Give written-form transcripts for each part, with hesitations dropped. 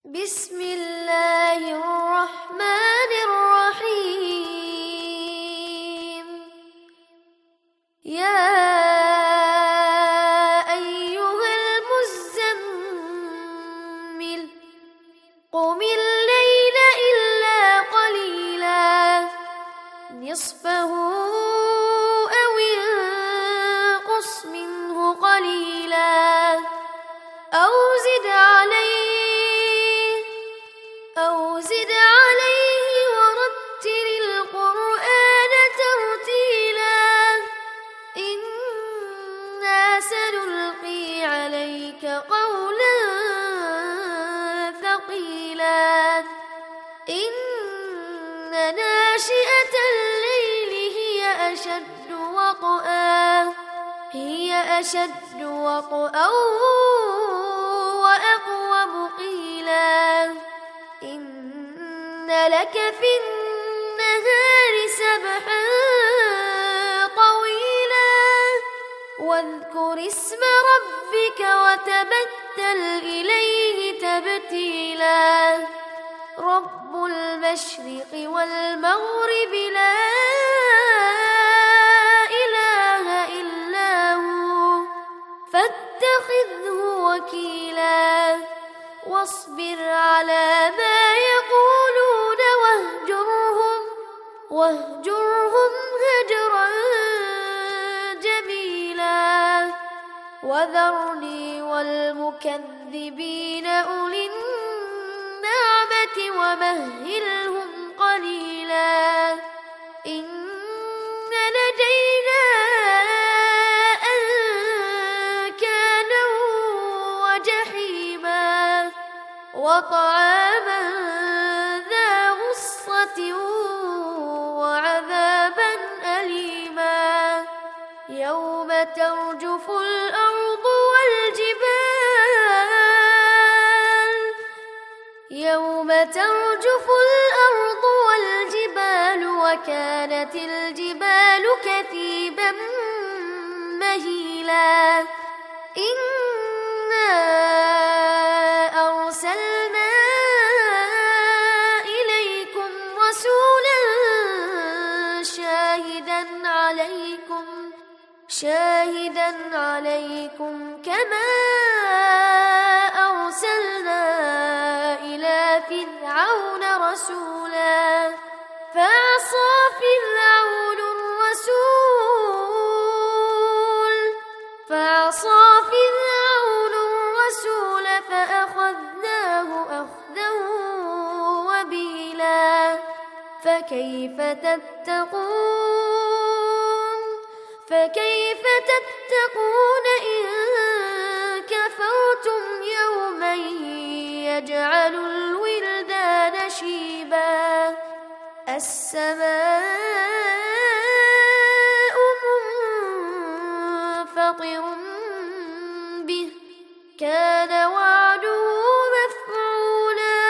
بسم الله الرحمن الرحيم. يا أيها المزمل قم الليل إلا قليلا نصفه أو انقص منه قليلا أو زد عليه ورتل القرآن ترتيلا إنا سنلقي عليك قولا ثقيلا إن ناشئة الليل هي أشد وطئا وأقوم قيلا إن لك في النهار سبحا طويلا واذكر اسم ربك وتبتل إليه تبتيلا رب المشرق والمغرب لا إله إلا هو فاتخذه وكيلا واصبر على ما يقولون واهجرهم هجرا جميلا وذرني والمكذبين أولي النعمة ومهلهم قليلا إن لدينا أنكالا وجحيما وطعاما ذا غصة وعذابا أليما يوم ترجف الأرض والجبال وكانت الجبال كثيبا مهيلا إنا أرسلنا إليكم رسولا شاهدا عليكم كما أرسلنا إلى فرعون رسولا فعصى فرعون الرسول فأخذناه أخذا وبيلا فكيف تتقون إن كفرتم يوما يجعل الولدان شيبا السماء منفطر به كان وعده مفعولا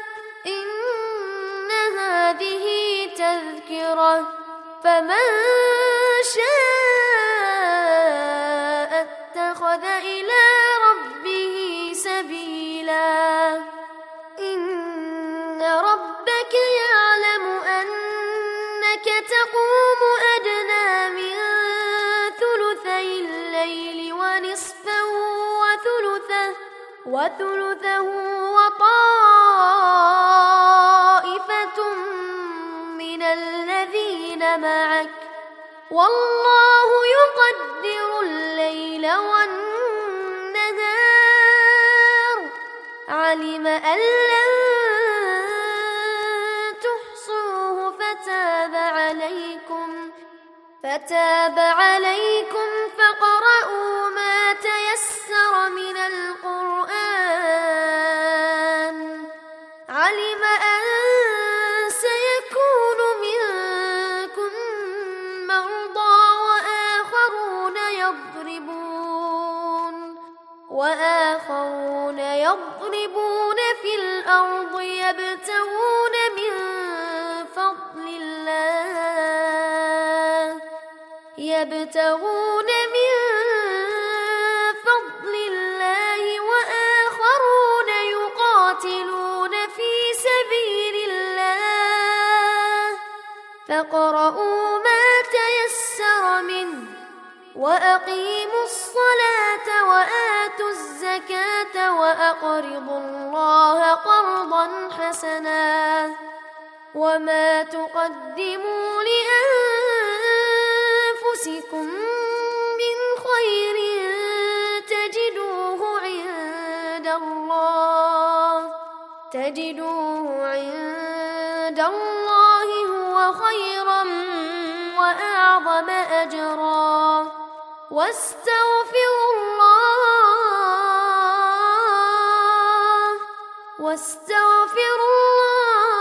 إن هذه تذكرة فمن شاء اتخذ إلى ربه سبيلا إن ربك يعلم أنك تقوم أدنى من ثلثي الليل ونصفه وثلثه وطائفة من الذين معك والله يقدر الليل والنهار علم أن لن تحصوه فتاب عليكم فاقرؤوا ما تيسر من القرآن علم أن سيكون منكم مرضى وآخرون يضربون في الأرض يبتغون من فضل الله وآخرون يقاتلون فاقرؤوا ما تيسر منه وأقيموا الصلاة وآتوا الزكاة وأقرضوا الله قرضا حسنا وما تقدموا لأنفسكم من خير تجدوه عند الله هو خيرا وأعظم أجرا واستغفروا الله